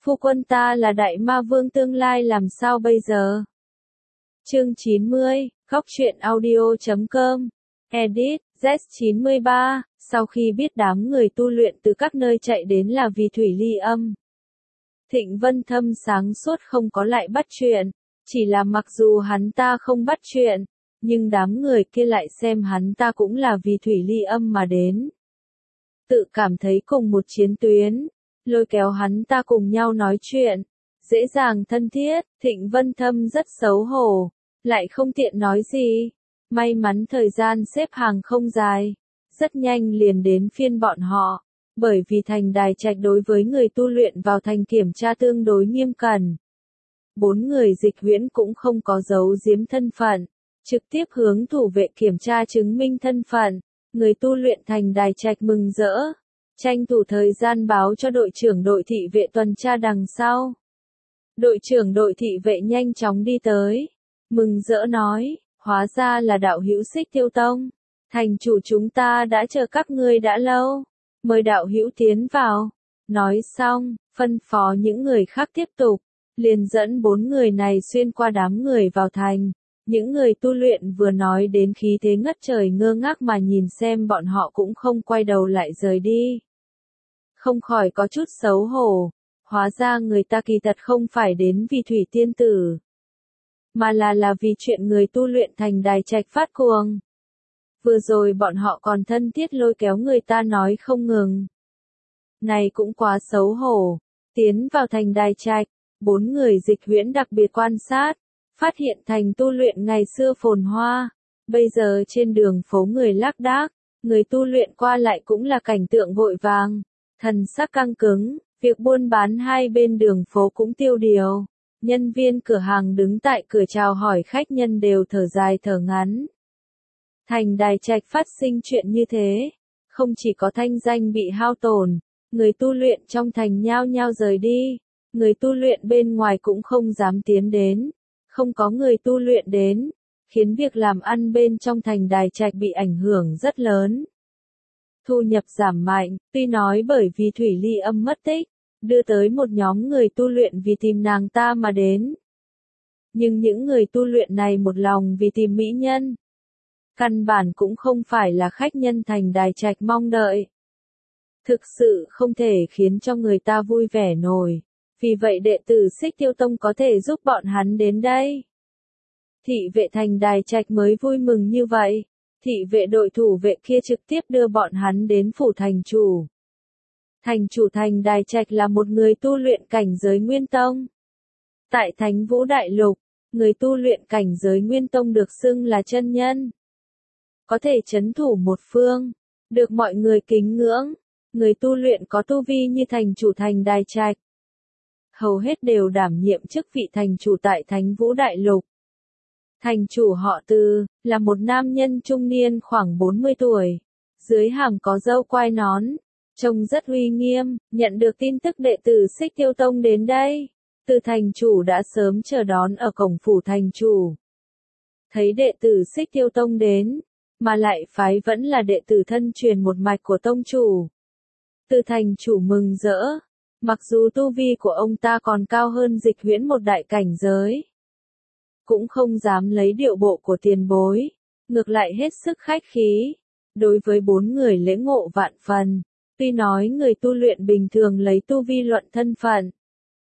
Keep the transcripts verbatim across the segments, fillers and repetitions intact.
Phu quân ta là đại ma vương tương lai làm sao bây giờ? Chương chín mươi, góc truyện audio chấm com, edit, Z chín mươi ba, sau khi biết đám người tu luyện từ các nơi chạy đến là vì thủy ly âm. Thịnh Vân Thâm sáng suốt không có lại bắt chuyện, chỉ là mặc dù hắn ta không bắt chuyện, nhưng đám người kia lại xem hắn ta cũng là vì thủy ly âm mà đến. Tự cảm thấy cùng một chiến tuyến, lôi kéo hắn ta cùng nhau nói chuyện, dễ dàng thân thiết, Thịnh Vân Thâm rất xấu hổ, lại không tiện nói gì. May mắn thời gian xếp hàng không dài, rất nhanh liền đến phiên bọn họ, bởi vì thành Đài Trạch đối với người tu luyện vào thành kiểm tra tương đối nghiêm cẩn. Bốn người Dịch Huyễn cũng không có giấu giếm thân phận, trực tiếp hướng thủ vệ kiểm tra chứng minh thân phận, người tu luyện thành Đài Trạch mừng rỡ, tranh thủ thời gian báo cho đội trưởng đội thị vệ tuần tra đằng sau. Đội trưởng đội thị vệ nhanh chóng đi tới, mừng rỡ nói, hóa ra là đạo hữu Xích Tiêu Tông, thành chủ chúng ta đã chờ các ngươi đã lâu, mời đạo hữu tiến vào. Nói xong, phân phó những người khác tiếp tục, liền dẫn bốn người này xuyên qua đám người vào thành. Những người tu luyện vừa nói đến khí thế ngất trời ngơ ngác mà nhìn xem bọn họ cũng không quay đầu lại rời đi. Không khỏi có chút xấu hổ, hóa ra người ta kỳ thật không phải đến vì Thủy Tiên Tử, mà là là vì chuyện người tu luyện thành Đài Trạch phát cuồng. Vừa rồi bọn họ còn thân thiết lôi kéo người ta nói không ngừng. Này cũng quá xấu hổ, tiến vào thành Đài Trạch, bốn người Dịch Huyễn đặc biệt quan sát, phát hiện thành tu luyện ngày xưa phồn hoa, bây giờ trên đường phố người lác đác, người tu luyện qua lại cũng là cảnh tượng vội vàng, thần sắc căng cứng, việc buôn bán hai bên đường phố cũng tiêu điều. Nhân viên cửa hàng đứng tại cửa chào hỏi khách nhân đều thở dài thở ngắn. Thành Đài Trạch phát sinh chuyện như thế, không chỉ có thanh danh bị hao tổn, người tu luyện trong thành nhao nhao rời đi, người tu luyện bên ngoài cũng không dám tiến đến, không có người tu luyện đến, khiến việc làm ăn bên trong thành Đài Trạch bị ảnh hưởng rất lớn. Thu nhập giảm mạnh, tuy nói bởi vì Thủy Ly Âm mất tích, đưa tới một nhóm người tu luyện vì tìm nàng ta mà đến. Nhưng những người tu luyện này một lòng vì tìm mỹ nhân. Căn bản cũng không phải là khách nhân thành Đài Trạch mong đợi. Thực sự không thể khiến cho người ta vui vẻ nổi. Vì vậy đệ tử Xích Tiêu Tông có thể giúp bọn hắn đến đây. Thị vệ thành Đài Trạch mới vui mừng như vậy. Thị vệ đội thủ vệ kia trực tiếp đưa bọn hắn đến phủ thành chủ. Thành chủ thành Đài Trạch là một người tu luyện cảnh giới Nguyên Tông. Tại Thánh Vũ Đại Lục, người tu luyện cảnh giới Nguyên Tông được xưng là chân nhân. Có thể trấn thủ một phương, được mọi người kính ngưỡng, người tu luyện có tu vi như thành chủ thành Đài Trạch. Hầu hết đều đảm nhiệm chức vị thành chủ tại Thánh Vũ Đại Lục. Thành chủ họ Từ, là một nam nhân trung niên khoảng bốn mươi tuổi, dưới hàm có râu quai nón, trông rất uy nghiêm, nhận được tin tức đệ tử Xích Tiêu Tông đến đây. Từ thành chủ đã sớm chờ đón ở cổng phủ thành chủ. Thấy đệ tử Xích Tiêu Tông đến, mà lại phái vẫn là đệ tử thân truyền một mạch của tông chủ. Từ thành chủ mừng rỡ, mặc dù tu vi của ông ta còn cao hơn Dịch Huyễn một đại cảnh giới, cũng không dám lấy điệu bộ của tiền bối, ngược lại hết sức khách khí. Đối với bốn người lễ ngộ vạn phần, tuy nói người tu luyện bình thường lấy tu vi luận thân phận,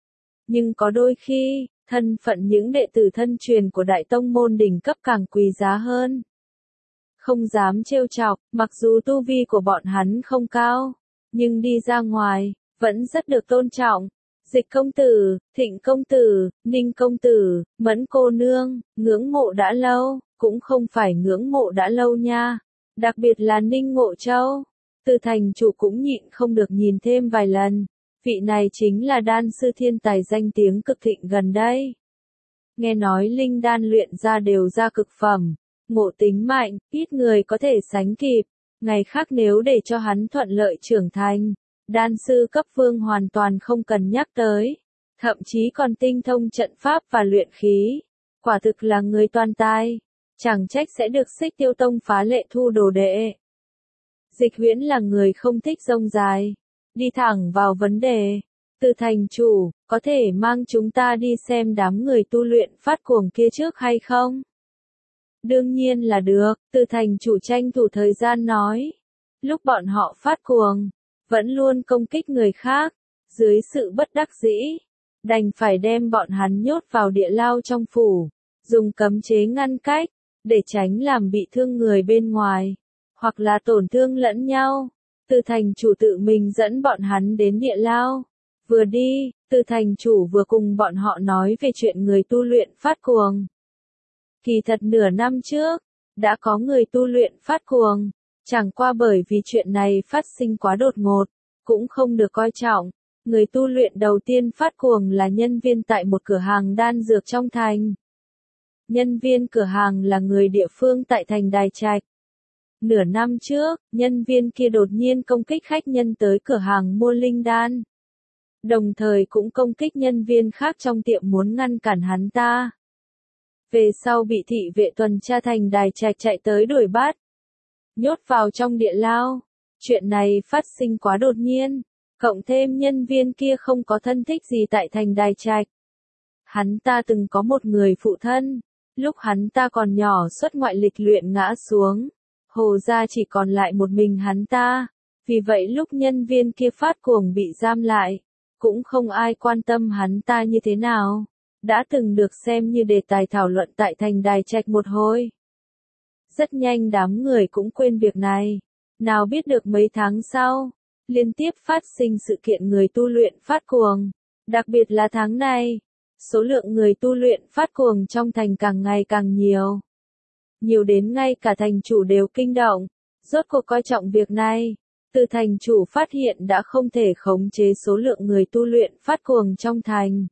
nhưng có đôi khi, thân phận những đệ tử thân truyền của đại tông môn đỉnh cấp càng quý giá hơn. Không dám trêu chọc, mặc dù tu vi của bọn hắn không cao, nhưng đi ra ngoài, vẫn rất được tôn trọng. Dịch công tử, Thịnh công tử, Ninh công tử, Mẫn cô nương, ngưỡng mộ đã lâu, cũng không phải ngưỡng mộ đã lâu nha. Đặc biệt là Ninh Ngộ Châu. Từ thành chủ cũng nhịn không được nhìn thêm vài lần. Vị này chính là đan sư thiên tài danh tiếng cực thịnh gần đây. Nghe nói linh đan luyện ra đều ra cực phẩm, ngộ tính mạnh, ít người có thể sánh kịp. Ngày khác nếu để cho hắn thuận lợi trưởng thành, đan sư cấp vương hoàn toàn không cần nhắc tới. Thậm chí còn tinh thông trận pháp và luyện khí. Quả thực là người toàn tài. Chẳng trách sẽ được Xích Tiêu Tông phá lệ thu đồ đệ. Dịch Huyễn là người không thích rông dài, đi thẳng vào vấn đề. Từ thành chủ, có thể mang chúng ta đi xem đám người tu luyện phát cuồng kia trước hay không? Đương nhiên là được, từ thành chủ tranh thủ thời gian nói. Lúc bọn họ phát cuồng, vẫn luôn công kích người khác, dưới sự bất đắc dĩ, đành phải đem bọn hắn nhốt vào địa lao trong phủ, dùng cấm chế ngăn cách, để tránh làm bị thương người bên ngoài, hoặc là tổn thương lẫn nhau. Từ thành chủ tự mình dẫn bọn hắn đến địa lao. Vừa đi, từ thành chủ vừa cùng bọn họ nói về chuyện người tu luyện phát cuồng. Kỳ thật nửa năm trước, đã có người tu luyện phát cuồng, chẳng qua bởi vì chuyện này phát sinh quá đột ngột, cũng không được coi trọng. Người tu luyện đầu tiên phát cuồng là nhân viên tại một cửa hàng đan dược trong thành. Nhân viên cửa hàng là người địa phương tại thành Đài Trạch. Nửa năm trước, nhân viên kia đột nhiên công kích khách nhân tới cửa hàng mua linh đan. Đồng thời cũng công kích nhân viên khác trong tiệm muốn ngăn cản hắn ta. Về sau bị thị vệ tuần tra thành Đài Trạch chạy tới đuổi bắt. Nhốt vào trong địa lao. Chuyện này phát sinh quá đột nhiên. Cộng thêm nhân viên kia không có thân thích gì tại thành Đài Trạch. Hắn ta từng có một người phụ thân. Lúc hắn ta còn nhỏ xuất ngoại lịch luyện ngã xuống. Hồ gia chỉ còn lại một mình hắn ta. Vì vậy lúc nhân viên kia phát cuồng bị giam lại, cũng không ai quan tâm hắn ta như thế nào. Đã từng được xem như đề tài thảo luận tại thành Đài Trạch một hồi. Rất nhanh đám người cũng quên việc này. Nào biết được mấy tháng sau, liên tiếp phát sinh sự kiện người tu luyện phát cuồng. Đặc biệt là tháng này, số lượng người tu luyện phát cuồng trong thành càng ngày càng nhiều. Nhiều đến ngay cả thành chủ đều kinh động, rốt cuộc coi trọng việc này. Từ thành chủ phát hiện đã không thể khống chế số lượng người tu luyện phát cuồng trong thành.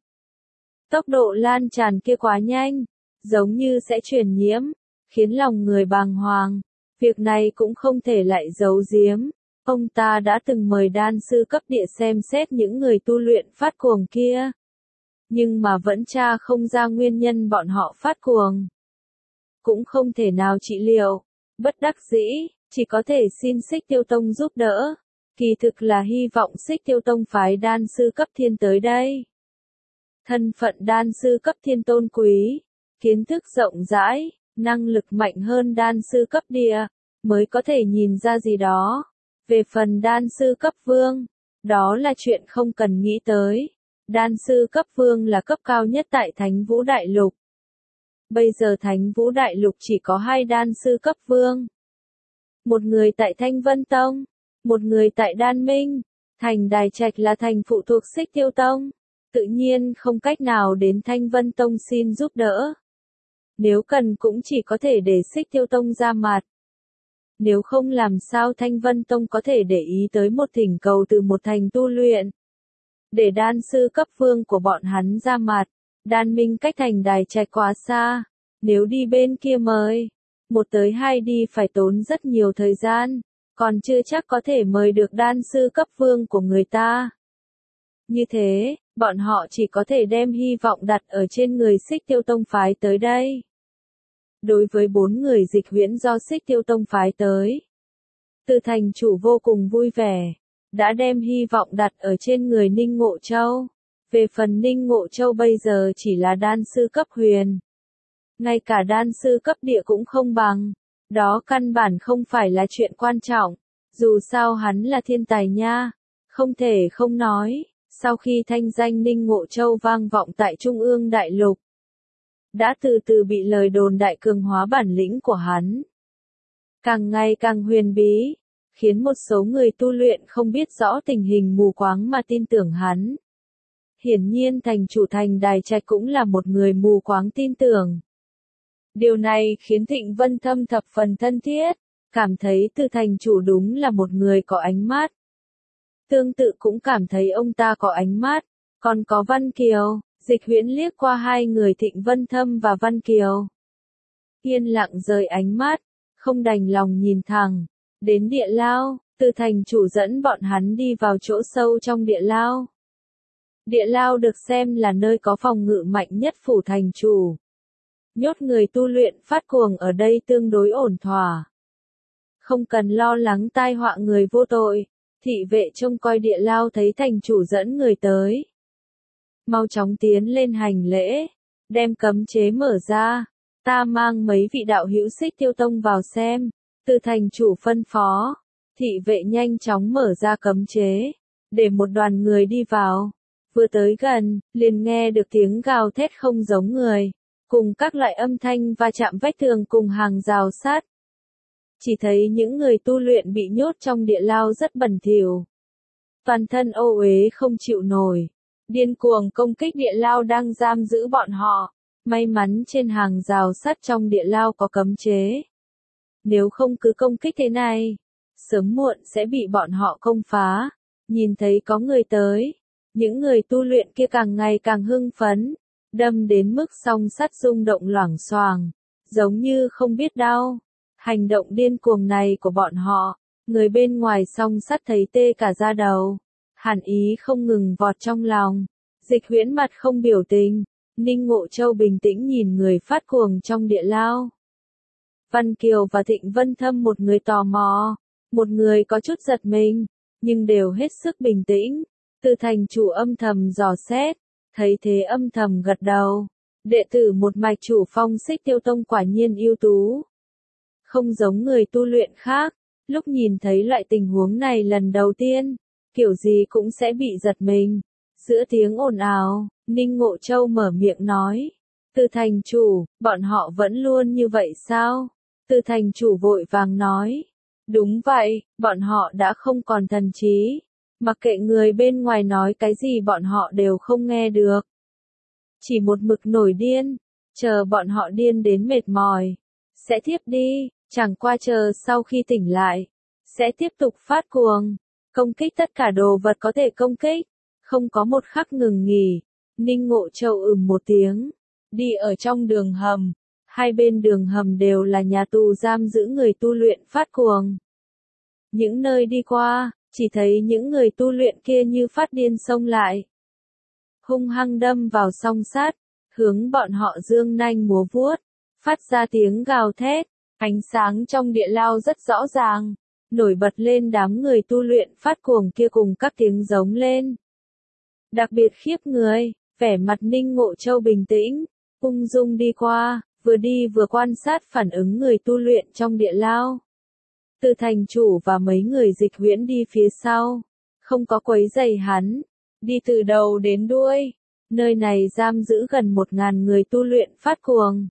Tốc độ lan tràn kia quá nhanh, giống như sẽ truyền nhiễm, khiến lòng người bàng hoàng. Việc này cũng không thể lại giấu giếm. Ông ta đã từng mời đan sư cấp địa xem xét những người tu luyện phát cuồng kia. Nhưng mà vẫn tra không ra nguyên nhân bọn họ phát cuồng. Cũng không thể nào trị liệu. Bất đắc dĩ, chỉ có thể xin Xích Tiêu Tông giúp đỡ. Kỳ thực là hy vọng Xích Tiêu Tông phái đan sư cấp thiên tới đây. Thân phận đan sư cấp thiên tôn quý, kiến thức rộng rãi, năng lực mạnh hơn đan sư cấp địa, mới có thể nhìn ra gì đó. Về phần đan sư cấp vương, đó là chuyện không cần nghĩ tới. Đan sư cấp vương là cấp cao nhất tại Thánh Vũ Đại Lục. Bây giờ Thánh Vũ Đại Lục chỉ có hai đan sư cấp vương. Một người tại Thanh Vân Tông, một người tại Đan Minh. Thành Đài Trạch là thành phụ thuộc Xích Tiêu Tông. Tự nhiên không cách nào đến Thanh Vân Tông xin giúp đỡ. Nếu cần cũng chỉ có thể để Xích Tiêu Tông ra mặt. Nếu không làm sao Thanh Vân Tông có thể để ý tới một thỉnh cầu từ một thành tu luyện. Để đan sư cấp vương của bọn hắn ra mặt. Đan Minh cách thành Đài Trạch quá xa. Nếu đi bên kia mời, một tới hai đi phải tốn rất nhiều thời gian. Còn chưa chắc có thể mời được đan sư cấp vương của người ta. Như thế, bọn họ chỉ có thể đem hy vọng đặt ở trên người Xích Tiêu Tông phái tới đây. Đối với bốn người dịch huyễn do Xích Tiêu Tông phái tới, Từ thành chủ vô cùng vui vẻ, đã đem hy vọng đặt ở trên người Ninh Ngộ Châu. Về phần Ninh Ngộ Châu bây giờ chỉ là đan sư cấp huyền. Ngay cả đan sư cấp địa cũng không bằng. Đó căn bản không phải là chuyện quan trọng. Dù sao hắn là thiên tài nha. Không thể không nói. Sau khi thanh danh Ninh Ngộ Châu vang vọng tại Trung ương Đại Lục, đã từ từ bị lời đồn đại cường hóa bản lĩnh của hắn. Càng ngày càng huyền bí, khiến một số người tu luyện không biết rõ tình hình mù quáng mà tin tưởng hắn. Hiển nhiên thành chủ thành Đài Trạch cũng là một người mù quáng tin tưởng. Điều này khiến Thịnh Vân Thâm thập phần thân thiết, cảm thấy Từ thành chủ đúng là một người có ánh mắt. Tương tự cũng cảm thấy ông ta có ánh mắt, còn có Văn Kiều. Dịch huyễn liếc qua hai người Thịnh Vân Thâm và Văn Kiều. Yên lặng rời ánh mắt, không đành lòng nhìn thẳng. Đến địa lao, Từ thành chủ dẫn bọn hắn đi vào chỗ sâu trong địa lao. Địa lao được xem là nơi có phòng ngự mạnh nhất phủ thành chủ. Nhốt người tu luyện phát cuồng ở đây tương đối ổn thỏa. Không cần lo lắng tai họa người vô tội. Thị vệ trông coi địa lao thấy thành chủ dẫn người tới. Mau chóng tiến lên hành lễ, đem cấm chế mở ra, ta mang mấy vị đạo hữu Xích Tiêu Tông vào xem, từ thành chủ phân phó, thị vệ nhanh chóng mở ra cấm chế, để một đoàn người đi vào, vừa tới gần, liền nghe được tiếng gào thét không giống người, cùng các loại âm thanh va chạm vách tường cùng hàng rào sắt. Chỉ thấy những người tu luyện bị nhốt trong địa lao rất bẩn thỉu, toàn thân ô uế không chịu nổi, điên cuồng công kích địa lao đang giam giữ bọn họ. May mắn trên hàng rào sắt trong địa lao có cấm chế. Nếu không cứ công kích thế này, sớm muộn sẽ bị bọn họ công phá. Nhìn thấy có người tới, những người tu luyện kia càng ngày càng hưng phấn, đâm đến mức song sắt rung động loảng xoảng, giống như không biết đau. Hành động điên cuồng này của bọn họ, người bên ngoài song sắt thấy tê cả da đầu, hàn ý không ngừng vọt trong lòng. Dịch Huyễn mặt không biểu tình, Ninh Ngộ Châu bình tĩnh nhìn người phát cuồng trong địa lao. Văn Kiều và Thịnh Vân Thâm một người tò mò, một người có chút giật mình, nhưng đều hết sức bình tĩnh. Từ thành chủ âm thầm dò xét, thấy thế âm thầm gật đầu. Đệ tử một mạch chủ phong Xích Tiêu Tông quả nhiên ưu tú. Không giống người tu luyện khác, lúc nhìn thấy loại tình huống này lần đầu tiên, kiểu gì cũng sẽ bị giật mình. Giữa tiếng ồn ào, Ninh Ngộ Châu mở miệng nói. Từ thành chủ, bọn họ vẫn luôn như vậy sao? Từ thành chủ vội vàng nói. Đúng vậy, bọn họ đã không còn thần trí. Mặc kệ người bên ngoài nói cái gì bọn họ đều không nghe được. Chỉ một mực nổi điên, chờ bọn họ điên đến mệt mỏi. Sẽ thiếp đi, chẳng qua chờ sau khi tỉnh lại. Sẽ tiếp tục phát cuồng, công kích tất cả đồ vật có thể công kích. Không có một khắc ngừng nghỉ. Ninh Ngộ Châu ừm một tiếng, đi ở trong đường hầm, hai bên đường hầm đều là nhà tù giam giữ người tu luyện phát cuồng. Những nơi đi qua, chỉ thấy những người tu luyện kia như phát điên xông lại. Hung hăng đâm vào song sắt, hướng bọn họ dương nanh múa vuốt, phát ra tiếng gào thét, ánh sáng trong địa lao rất rõ ràng, nổi bật lên đám người tu luyện phát cuồng kia cùng các tiếng giống lên. Đặc biệt khiếp người, vẻ mặt Ninh Ngộ Châu bình tĩnh, ung dung đi qua, vừa đi vừa quan sát phản ứng người tu luyện trong địa lao. Từ thành chủ và mấy người Dịch Huyễn đi phía sau, không có quấy rầy hắn, đi từ đầu đến đuôi. Nơi này giam giữ gần một ngàn người tu luyện phát cuồng.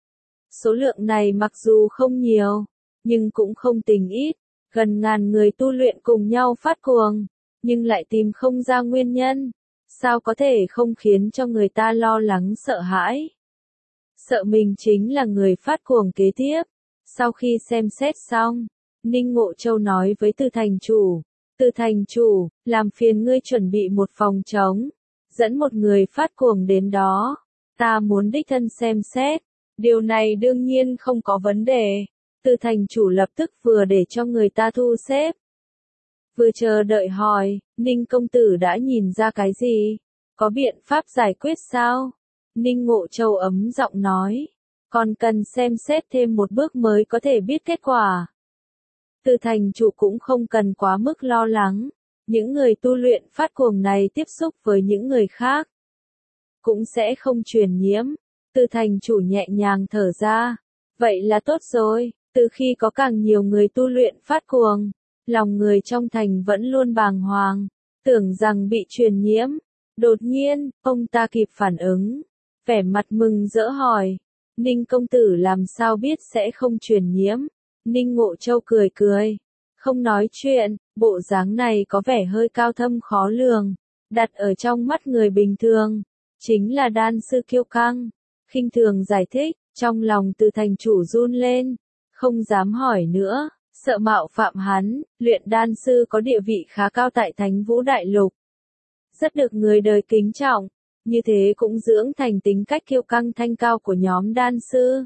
Số lượng này mặc dù không nhiều, nhưng cũng không tính ít, gần ngàn người tu luyện cùng nhau phát cuồng, nhưng lại tìm không ra nguyên nhân. Sao có thể không khiến cho người ta lo lắng sợ hãi? Sợ mình chính là người phát cuồng kế tiếp. Sau khi xem xét xong, Ninh Ngộ Châu nói với Từ thành chủ, Từ thành chủ, làm phiền ngươi chuẩn bị một phòng trống, dẫn một người phát cuồng đến đó, ta muốn đích thân xem xét. Điều này đương nhiên không có vấn đề. Từ thành chủ lập tức vừa để cho người ta thu xếp, vừa chờ đợi hỏi, Ninh công tử đã nhìn ra cái gì? Có biện pháp giải quyết sao? Ninh Ngộ Châu ấm giọng nói, còn cần xem xét thêm một bước mới có thể biết kết quả. Từ thành chủ cũng không cần quá mức lo lắng, những người tu luyện phát cuồng này tiếp xúc với những người khác, cũng sẽ không truyền nhiễm. Từ thành chủ nhẹ nhàng thở ra, vậy là tốt rồi, từ khi có càng nhiều người tu luyện phát cuồng, lòng người trong thành vẫn luôn bàng hoàng, tưởng rằng bị truyền nhiễm. Đột nhiên, ông ta kịp phản ứng, vẻ mặt mừng rỡ hỏi, Ninh công tử làm sao biết sẽ không truyền nhiễm? Ninh Ngộ Châu cười cười, không nói chuyện, bộ dáng này có vẻ hơi cao thâm khó lường, đặt ở trong mắt người bình thường, chính là đan sư kiêu căng. Khinh thường giải thích, trong lòng Từ thành chủ run lên, không dám hỏi nữa. Sợ mạo phạm hắn, luyện đan sư có địa vị khá cao tại Thánh Vũ Đại Lục. Rất được người đời kính trọng, như thế cũng dưỡng thành tính cách kiêu căng thanh cao của nhóm đan sư.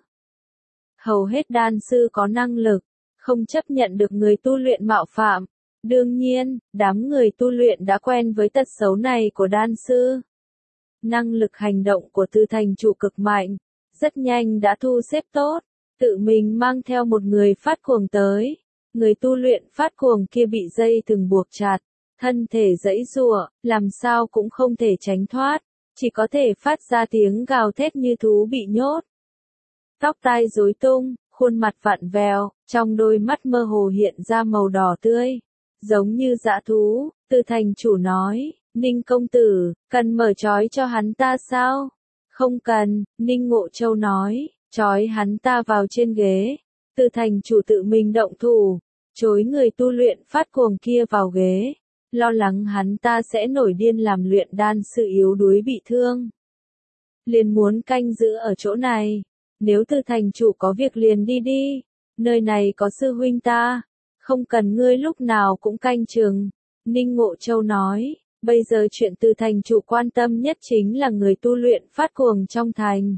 Hầu hết đan sư có năng lực, không chấp nhận được người tu luyện mạo phạm. Đương nhiên, đám người tu luyện đã quen với tật xấu này của đan sư. Năng lực hành động của Từ thành chủ cực mạnh, rất nhanh đã thu xếp tốt, tự mình mang theo một người phát cuồng tới. Người tu luyện phát cuồng kia bị dây thừng buộc chặt, thân thể giãy giụa, làm sao cũng không thể tránh thoát, chỉ có thể phát ra tiếng gào thét như thú bị nhốt. Tóc tai rối tung, khuôn mặt vặn vẹo, trong đôi mắt mơ hồ hiện ra màu đỏ tươi, giống như dã thú. Từ thành chủ nói, Ninh công tử, cần mở trói cho hắn ta sao? Không cần, Ninh Ngộ Châu nói, trói hắn ta vào trên ghế. Từ thành chủ tự mình động thủ, chối người tu luyện phát cuồng kia vào ghế, lo lắng hắn ta sẽ nổi điên làm luyện đan sư yếu đuối bị thương. Liền muốn canh giữ ở chỗ này, nếu từ thành chủ có việc liền đi đi, nơi này có sư huynh ta, không cần ngươi lúc nào cũng canh chừng. Ninh Ngộ Châu nói, bây giờ chuyện từ thành chủ quan tâm nhất chính là người tu luyện phát cuồng trong thành.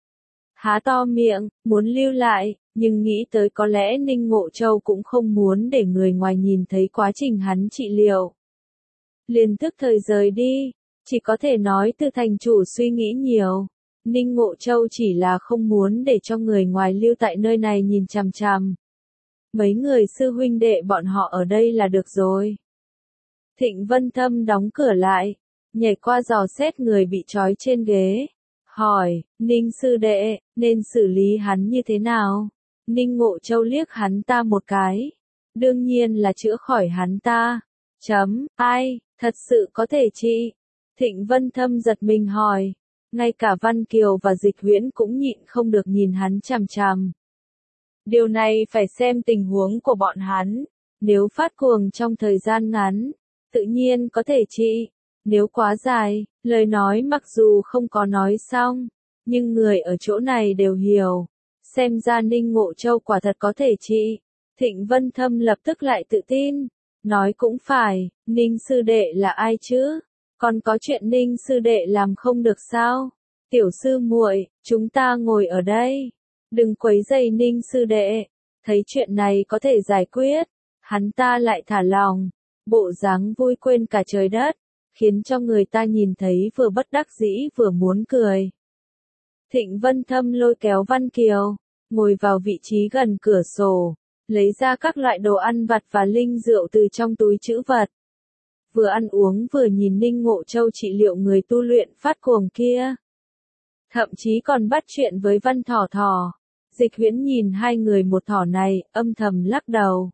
Há to miệng, muốn lưu lại, nhưng nghĩ tới có lẽ Ninh Ngộ Châu cũng không muốn để người ngoài nhìn thấy quá trình hắn trị liệu. Liền tức thời rời đi, chỉ có thể nói từ thành chủ suy nghĩ nhiều. Ninh Ngộ Châu chỉ là không muốn để cho người ngoài lưu tại nơi này nhìn chằm chằm. Mấy người sư huynh đệ bọn họ ở đây là được rồi. Thịnh Vân Thâm đóng cửa lại, nhảy qua dò xét người bị trói trên ghế. Hỏi, Ninh sư đệ, nên xử lý hắn như thế nào? Ninh Ngộ Châu liếc hắn ta một cái. Đương nhiên là chữa khỏi hắn ta. Chấm, ai, thật sự có thể trị? Thịnh Vân Thâm giật mình hỏi. Ngay cả Văn Kiều và Dịch Huyễn cũng nhịn không được nhìn hắn chằm chằm. Điều này phải xem tình huống của bọn hắn. Nếu phát cuồng trong thời gian ngắn, tự nhiên có thể trị. Nếu quá dài, lời nói mặc dù không có nói xong, nhưng người ở chỗ này đều hiểu. Xem ra Ninh Ngộ Châu quả thật có thể trị. Thịnh Vân Thâm lập tức lại tự tin. Nói cũng phải, Ninh sư đệ là ai chứ? Còn có chuyện Ninh sư đệ làm không được sao? Tiểu sư muội, chúng ta ngồi ở đây. Đừng quấy rầy Ninh sư đệ. Thấy chuyện này có thể giải quyết, hắn ta lại thả lòng. Bộ dáng vui quên cả trời đất, khiến cho người ta nhìn thấy vừa bất đắc dĩ vừa muốn cười. Thịnh Vân Thâm lôi kéo Văn Kiều, ngồi vào vị trí gần cửa sổ, lấy ra các loại đồ ăn vặt và linh rượu từ trong túi trữ vật. Vừa ăn uống vừa nhìn Ninh Ngộ Châu trị liệu người tu luyện phát cuồng kia. Thậm chí còn bắt chuyện với Văn Thỏ Thỏ. Dịch Huyễn nhìn hai người một thỏ này, âm thầm lắc đầu.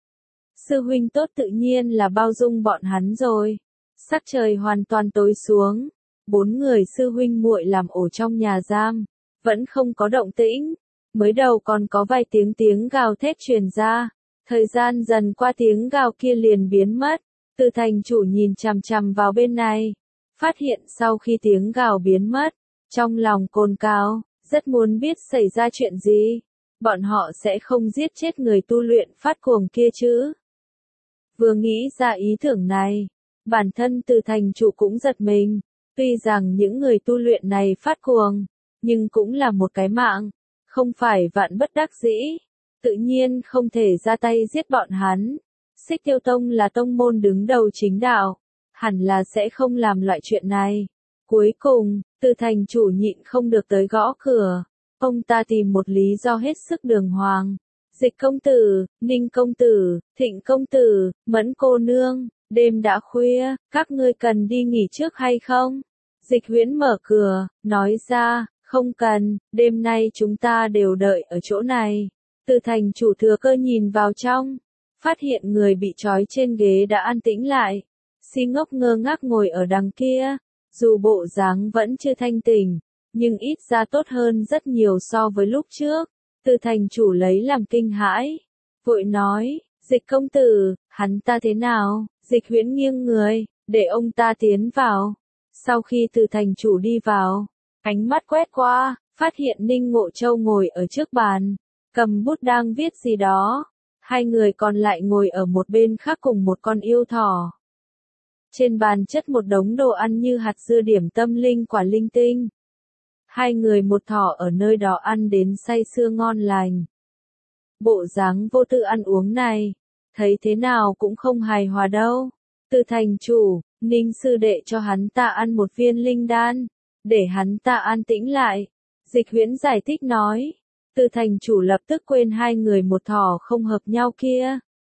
Sư huynh tốt tự nhiên là bao dung bọn hắn rồi. Sắc trời hoàn toàn tối xuống. Bốn người sư huynh muội làm ổ trong nhà giam. Vẫn không có động tĩnh. Mới đầu còn có vài tiếng tiếng gào thét truyền ra. Thời gian dần qua tiếng gào kia liền biến mất. Từ thành chủ nhìn chằm chằm vào bên này. Phát hiện sau khi tiếng gào biến mất. Trong lòng cồn cào, rất muốn biết xảy ra chuyện gì. Bọn họ sẽ không giết chết người tu luyện phát cuồng kia chứ. Vừa nghĩ ra ý tưởng này, bản thân từ thành chủ cũng giật mình. Tuy rằng những người tu luyện này phát cuồng, nhưng cũng là một cái mạng, không phải vạn bất đắc dĩ. Tự nhiên không thể ra tay giết bọn hắn. Xích Tiêu Tông là tông môn đứng đầu chính đạo, hẳn là sẽ không làm loại chuyện này. Cuối cùng, từ thành chủ nhịn không được tới gõ cửa. Ông ta tìm một lý do hết sức đường hoàng. Dịch công tử, Ninh công tử, Thịnh công tử, Mẫn cô nương, đêm đã khuya, các ngươi cần đi nghỉ trước hay không? Dịch Huyễn mở cửa, nói ra, không cần, đêm nay chúng ta đều đợi ở chỗ này. Từ thành chủ thừa cơ nhìn vào trong, phát hiện người bị trói trên ghế đã an tĩnh lại. Si ngốc ngơ ngác ngồi ở đằng kia, dù bộ dáng vẫn chưa thanh tỉnh, nhưng ít ra tốt hơn rất nhiều so với lúc trước. Từ thành chủ lấy làm kinh hãi, vội nói, Dịch công tử, hắn ta thế nào? Dịch Huyễn nghiêng người, để ông ta tiến vào. Sau khi từ thành chủ đi vào, ánh mắt quét qua, phát hiện Ninh Ngộ Châu ngồi ở trước bàn, cầm bút đang viết gì đó. Hai người còn lại ngồi ở một bên khác cùng một con yêu thỏ. Trên bàn chất một đống đồ ăn như hạt dưa điểm tâm linh quả linh tinh. Hai người một thỏ ở nơi đó ăn đến say sưa ngon lành. Bộ dáng vô tư ăn uống này, thấy thế nào cũng không hài hòa đâu. Từ thành chủ, Ninh sư đệ cho hắn ta ăn một viên linh đan, để hắn ta an tĩnh lại. Dịch Huyễn giải thích nói. Từ thành chủ lập tức quên hai người một thỏ không hợp nhau kia,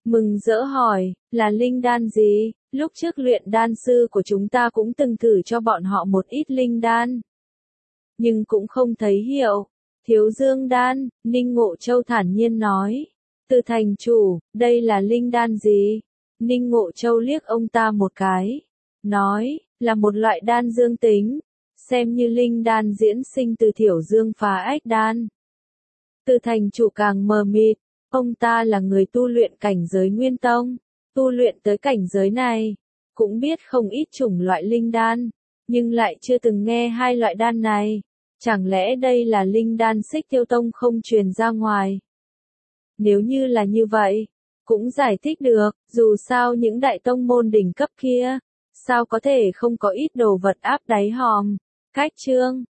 Mừng rỡ hỏi, là linh đan gì? Lúc trước luyện đan sư của chúng ta cũng từng thử cho bọn họ một ít linh đan. Nhưng cũng không thấy hiệu. Thiếu dương đan, Ninh Ngộ Châu thản nhiên nói. Từ thành chủ, đây là linh đan gì? Ninh Ngộ Châu liếc ông ta một cái. Nói, là một loại đan dương tính. Xem như linh đan diễn sinh từ thiểu dương phá ách đan. Từ thành chủ càng mờ mịt. Ông ta là người tu luyện cảnh giới nguyên tông. Tu luyện tới cảnh giới này. Cũng biết không ít chủng loại linh đan. Nhưng lại chưa từng nghe hai loại đan này. Chẳng lẽ đây là linh đan Xích Tiêu Tông không truyền ra ngoài? Nếu như là như vậy, cũng giải thích được, dù sao những đại tông môn đỉnh cấp kia, sao có thể không có ít đồ vật áp đáy hòm. Cách chương